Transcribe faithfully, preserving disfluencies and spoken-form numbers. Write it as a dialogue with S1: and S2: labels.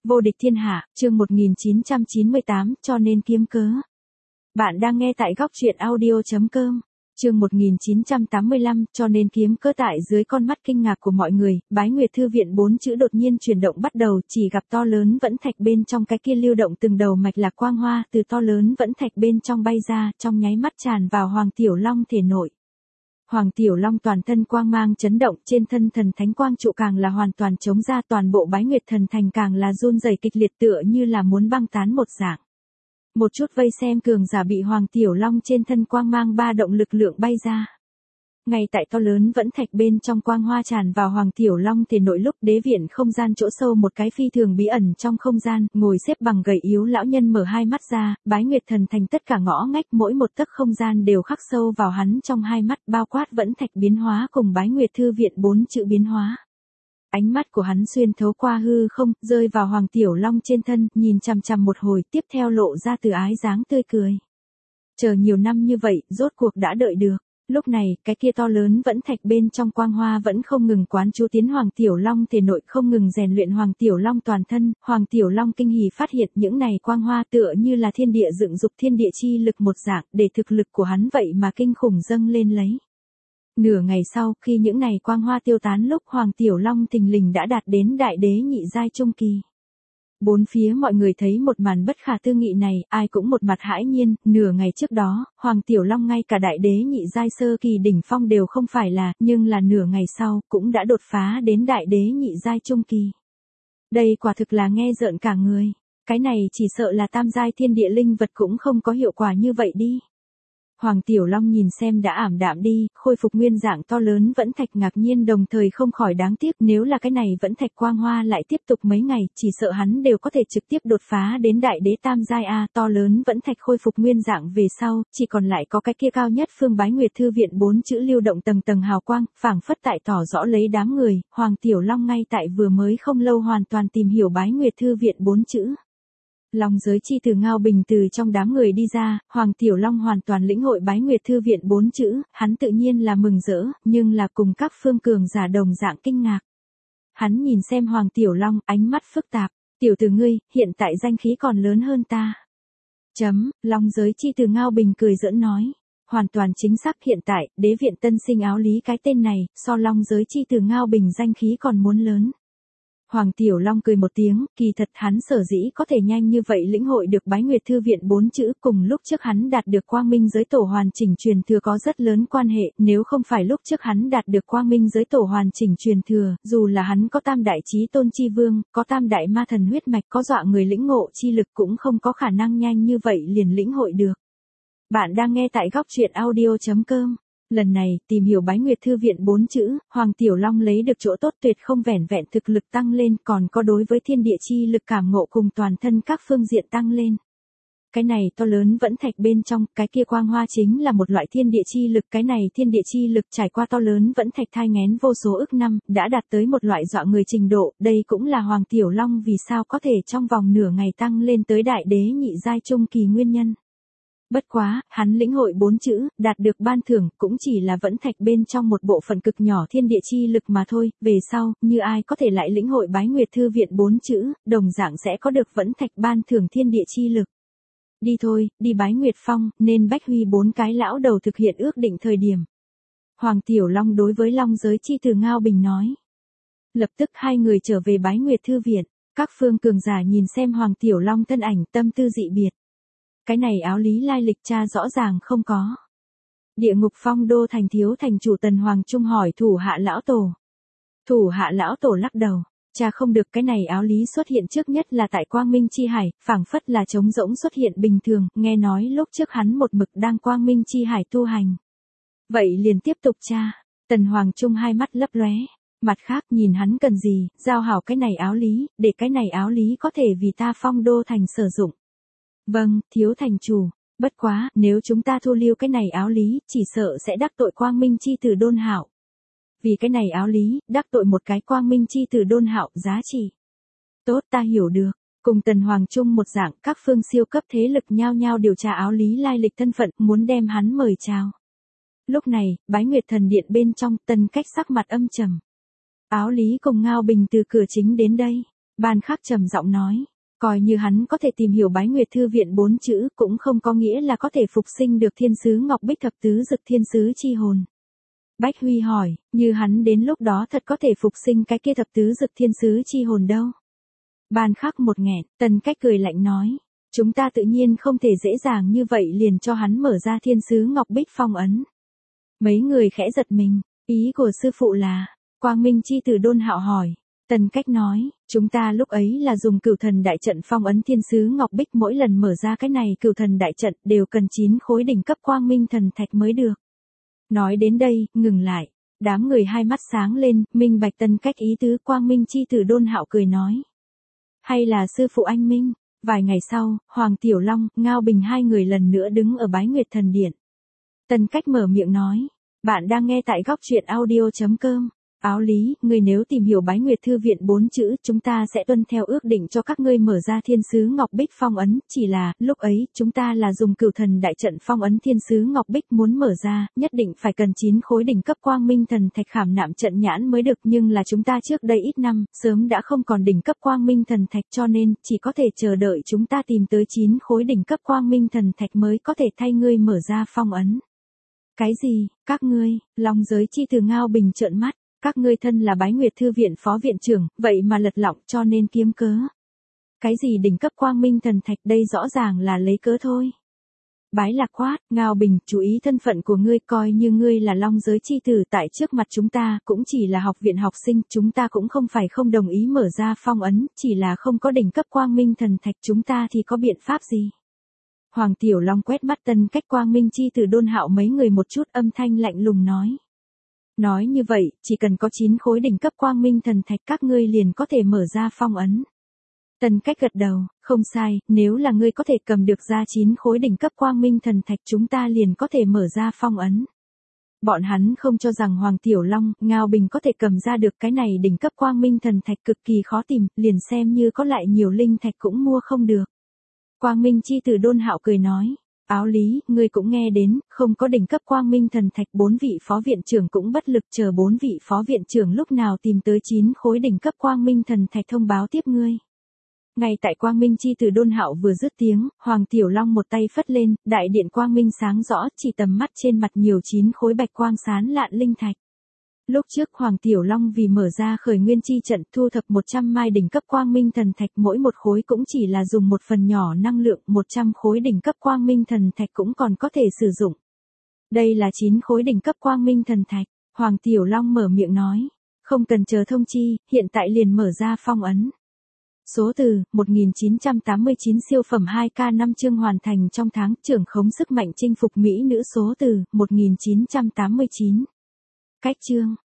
S1: Vô địch thiên hạ, chương một nghìn chín trăm chín mươi tám, cho nên kiếm cớ. Bạn đang nghe tại góc truyện audio chấm com. Chương một nghìn chín trăm tám mươi lăm, cho nên kiếm cớ. Tại dưới con mắt kinh ngạc của mọi người, Bái Nguyệt Thư viện bốn chữ đột nhiên chuyển động bắt đầu, chỉ gặp to lớn vẫn thạch bên trong cái kia lưu động từng đầu mạch lạc quang hoa từ to lớn vẫn thạch bên trong bay ra, trong nháy mắt tràn vào Hoàng Tiểu Long thể nội. Hoàng Tiểu Long toàn thân quang mang chấn động, trên thân thần thánh quang trụ càng là hoàn toàn chống ra, toàn bộ Bái Nguyệt thần thành càng là run rẩy kịch liệt tựa như là muốn băng tán một dạng. Một chút vây xem cường giả bị Hoàng Tiểu Long trên thân quang mang ba động lực lượng bay ra. Ngay tại to lớn vẫn thạch bên trong quang hoa tràn vào Hoàng Tiểu Long thể nội lúc, đế viện không gian chỗ sâu một cái phi thường bí ẩn trong không gian, ngồi xếp bằng gầy yếu lão nhân mở hai mắt ra, Bái Nguyệt thần thành tất cả ngõ ngách mỗi một tấc không gian đều khắc sâu vào hắn trong hai mắt, bao quát vẫn thạch biến hóa cùng Bái Nguyệt Thư viện bốn chữ biến hóa. Ánh mắt của hắn xuyên thấu qua hư không, rơi vào Hoàng Tiểu Long trên thân, nhìn chằm chằm một hồi, tiếp theo lộ ra từ ái dáng tươi cười. Chờ nhiều năm như vậy, rốt cuộc đã đợi được. Lúc này, cái kia to lớn vẫn thạch bên trong quang hoa vẫn không ngừng quán chú tiến Hoàng Tiểu Long thể nội, không ngừng rèn luyện Hoàng Tiểu Long toàn thân. Hoàng Tiểu Long kinh hỉ phát hiện những này quang hoa tựa như là thiên địa dựng dục thiên địa chi lực một dạng, để thực lực của hắn vậy mà kinh khủng dâng lên lấy. Nửa ngày sau, khi những này quang hoa tiêu tán lúc, Hoàng Tiểu Long thình lình đã đạt đến đại đế nhị giai trung kỳ. Bốn phía mọi người thấy một màn bất khả tư nghị này, ai cũng một mặt hãi nhiên. Nửa ngày trước đó, Hoàng Tiểu Long ngay cả đại đế nhị giai sơ kỳ đỉnh phong đều không phải là, nhưng là nửa ngày sau, cũng đã đột phá đến đại đế nhị giai trung kỳ. Đây quả thực là nghe rợn cả người. Cái này chỉ sợ là tam giai thiên địa linh vật cũng không có hiệu quả như vậy đi. Hoàng Tiểu Long nhìn xem đã ảm đạm đi, khôi phục nguyên dạng to lớn vẫn thạch, ngạc nhiên đồng thời không khỏi đáng tiếc, nếu là cái này vẫn thạch quang hoa lại tiếp tục mấy ngày, chỉ sợ hắn đều có thể trực tiếp đột phá đến đại đế tam giai a. To lớn vẫn thạch khôi phục nguyên dạng về sau, chỉ còn lại có cái kia cao nhất phương Bái Nguyệt Thư viện bốn chữ lưu động tầng tầng hào quang, phảng phất tại tỏ rõ lấy đám người. Hoàng Tiểu Long ngay tại vừa mới không lâu hoàn toàn tìm hiểu Bái Nguyệt Thư viện bốn chữ. Long giới chi từ Ngao Bình từ trong đám người đi ra, Hoàng Tiểu Long hoàn toàn lĩnh hội Bái Nguyệt Thư viện bốn chữ, hắn tự nhiên là mừng rỡ, nhưng là cùng các phương cường giả đồng dạng kinh ngạc. Hắn nhìn xem Hoàng Tiểu Long, ánh mắt phức tạp, tiểu tử ngươi, hiện tại danh khí còn lớn hơn ta. Chấm, Long giới chi từ Ngao Bình cười giỡn nói. Hoàn toàn chính xác, hiện tại, đế viện tân sinh áo lý cái tên này, so Long giới chi từ Ngao Bình danh khí còn muốn lớn. Hoàng Tiểu Long cười một tiếng, kỳ thật hắn sở dĩ có thể nhanh như vậy lĩnh hội được Bái Nguyệt Thư viện bốn chữ, cùng lúc trước hắn đạt được Quang Minh giới tổ hoàn chỉnh truyền thừa có rất lớn quan hệ, nếu không phải lúc trước hắn đạt được Quang Minh giới tổ hoàn chỉnh truyền thừa, dù là hắn có tam đại chí tôn chi vương, có tam đại ma thần huyết mạch, có dọa người lĩnh ngộ chi lực cũng không có khả năng nhanh như vậy liền lĩnh hội được. Bạn đang nghe tại góc truyện audio chấm com. Lần này, tìm hiểu Bái Nguyệt Thư viện bốn chữ, Hoàng Tiểu Long lấy được chỗ tốt tuyệt không vẻn vẹn thực lực tăng lên, còn có đối với thiên địa chi lực cảm ngộ cùng toàn thân các phương diện tăng lên. Cái này to lớn vẫn thạch bên trong, cái kia quang hoa chính là một loại thiên địa chi lực, cái này thiên địa chi lực trải qua to lớn vẫn thạch thai nghén vô số ức năm, đã đạt tới một loại dọa người trình độ, đây cũng là Hoàng Tiểu Long vì sao có thể trong vòng nửa ngày tăng lên tới đại đế nhị giai trung kỳ nguyên nhân. Bất quá, hắn lĩnh hội bốn chữ, đạt được ban thưởng, cũng chỉ là vẫn thạch bên trong một bộ phận cực nhỏ thiên địa chi lực mà thôi, về sau, như ai có thể lại lĩnh hội Bái Nguyệt Thư viện bốn chữ, đồng dạng sẽ có được vẫn thạch ban thưởng thiên địa chi lực. Đi thôi, đi Bái Nguyệt Phong, nên Bách Huy bốn cái lão đầu thực hiện ước định thời điểm. Hoàng Tiểu Long đối với Long giới chi từ Ngao Bình nói. Lập tức hai người trở về Bái Nguyệt Thư viện, các phương cường giả nhìn xem Hoàng Tiểu Long thân ảnh tâm tư dị biệt. Cái này áo lý lai lịch cha rõ ràng không có. Địa ngục phong đô thành thiếu thành chủ Tần Hoàng Trung hỏi thủ hạ lão tổ. Thủ hạ lão tổ lắc đầu, cha không được, cái này áo lý xuất hiện trước nhất là tại Quang Minh Chi Hải, phảng phất là trống rỗng xuất hiện bình thường, nghe nói lúc trước hắn một mực đang Quang Minh Chi Hải tu hành. Vậy liền tiếp tục cha, Tần Hoàng Trung hai mắt lấp lóe, mặt khác nhìn hắn cần gì, giao hảo cái này áo lý, để cái này áo lý có thể vì ta phong đô thành sử dụng. Vâng, thiếu thành chủ, bất quá, nếu chúng ta thu lưu cái này áo lý, chỉ sợ sẽ đắc tội Quang Minh chi tử Đôn Hạo. Vì cái này áo lý, đắc tội một cái Quang Minh chi tử Đôn Hạo, giá trị. Tốt, ta hiểu được. Cùng Tần Hoàng Trung một dạng, các phương siêu cấp thế lực nhao nhao điều tra áo lý lai lịch thân phận, muốn đem hắn mời chào. Lúc này, Bái Nguyệt thần điện bên trong, Tần Cách sắc mặt âm trầm. Áo lý cùng Ngao Bình từ cửa chính đến đây. Ban Khắc trầm giọng nói, coi như hắn có thể tìm hiểu Bái Nguyệt Thư viện bốn chữ cũng không có nghĩa là có thể phục sinh được thiên sứ Ngọc Bích thập tứ dực thiên sứ chi hồn. Bách Huy hỏi, như hắn đến lúc đó thật có thể phục sinh cái kia thập tứ dực thiên sứ chi hồn đâu? Ban Khắc một nghẹn, Tần Cách cười lạnh nói, chúng ta tự nhiên không thể dễ dàng như vậy liền cho hắn mở ra thiên sứ Ngọc Bích phong ấn. Mấy người khẽ giật mình, ý của sư phụ là, Quang Minh chi tử Đôn Hạo hỏi. Tần Cách nói, chúng ta lúc ấy là dùng cửu thần đại trận phong ấn thiên sứ Ngọc Bích, mỗi lần mở ra cái này cửu thần đại trận đều cần chín khối đỉnh cấp quang minh thần thạch mới được. Nói đến đây, ngừng lại, đám người hai mắt sáng lên, minh bạch Tần Cách ý tứ. Quang Minh chi tử Đôn Hạo cười nói, hay là sư phụ anh minh. Vài ngày sau, Hoàng Tiểu Long, Ngao Bình hai người lần nữa đứng ở Bái Nguyệt Thần Điện. Tần Cách mở miệng nói, bạn đang nghe tại góc truyện audio chấm com. Áo Lý, người nếu tìm hiểu Bái Nguyệt Thư viện bốn chữ, chúng ta sẽ tuân theo ước định cho các ngươi mở ra thiên sứ Ngọc Bích phong ấn, chỉ là, lúc ấy, chúng ta là dùng cửu thần đại trận phong ấn thiên sứ Ngọc Bích, muốn mở ra, nhất định phải cần chín khối đỉnh cấp quang minh thần thạch khảm nạm trận nhãn mới được, nhưng là chúng ta trước đây ít năm, sớm đã không còn đỉnh cấp quang minh thần thạch, cho nên, chỉ có thể chờ đợi chúng ta tìm tới chín khối đỉnh cấp quang minh thần thạch mới có thể thay ngươi mở ra phong ấn. Cái gì, các ngươi? Long Giới Chi Tử Ngao Bình trợn mắt. Các ngươi thân là Bái Nguyệt Thư viện phó viện trưởng, vậy mà lật lọng cho nên kiếm cớ. Cái gì đỉnh cấp quang minh thần thạch, đây rõ ràng là lấy cớ thôi. Bái Lạc quát, Ngao Bình, chú ý thân phận của ngươi, coi như ngươi là Long Giới Chi Tử tại trước mặt chúng ta, cũng chỉ là học viện học sinh, chúng ta cũng không phải không đồng ý mở ra phong ấn, chỉ là không có đỉnh cấp quang minh thần thạch, chúng ta thì có biện pháp gì? Hoàng Tiểu Long quét mắt Tần Cách, Quang Minh Chi Tử Đôn Hạo mấy người một chút, âm thanh lạnh lùng nói. Nói như vậy, chỉ cần có chín khối đỉnh cấp quang minh thần thạch các ngươi liền có thể mở ra phong ấn. Tần Cách gật đầu, không sai, nếu là ngươi có thể cầm được ra chín khối đỉnh cấp quang minh thần thạch chúng ta liền có thể mở ra phong ấn. Bọn hắn không cho rằng Hoàng Tiểu Long, Ngao Bình có thể cầm ra được cái này đỉnh cấp quang minh thần thạch cực kỳ khó tìm, liền xem như có lại nhiều linh thạch cũng mua không được. Quang Minh Chi Tử Đôn Hạo cười nói. Áo Lý, ngươi cũng nghe đến, không có đỉnh cấp quang minh thần thạch, bốn vị phó viện trưởng cũng bất lực, chờ bốn vị phó viện trưởng lúc nào tìm tới chín khối đỉnh cấp quang minh thần thạch thông báo tiếp ngươi. Ngay tại Quang Minh Chi Tử Đôn Hạo vừa dứt tiếng, Hoàng Tiểu Long một tay phất lên, đại điện quang minh sáng rõ, chỉ tầm mắt trên mặt nhiều chín khối bạch quang sáng lạn linh thạch. Lúc trước Hoàng Tiểu Long vì mở ra khởi nguyên chi trận thu thập một trăm mai đỉnh cấp quang minh thần thạch, mỗi một khối cũng chỉ là dùng một phần nhỏ năng lượng, một trăm khối đỉnh cấp quang minh thần thạch cũng còn có thể sử dụng. Đây là chín khối đỉnh cấp quang minh thần thạch, Hoàng Tiểu Long mở miệng nói, không cần chờ thông chi, hiện tại liền mở ra phong ấn. Số từ, một nghìn chín trăm tám mươi chín siêu phẩm hai K năm chương hoàn thành trong tháng, trưởng khống sức mạnh chinh phục Mỹ nữ số từ, một nghìn chín trăm tám mươi chín. Cách chương.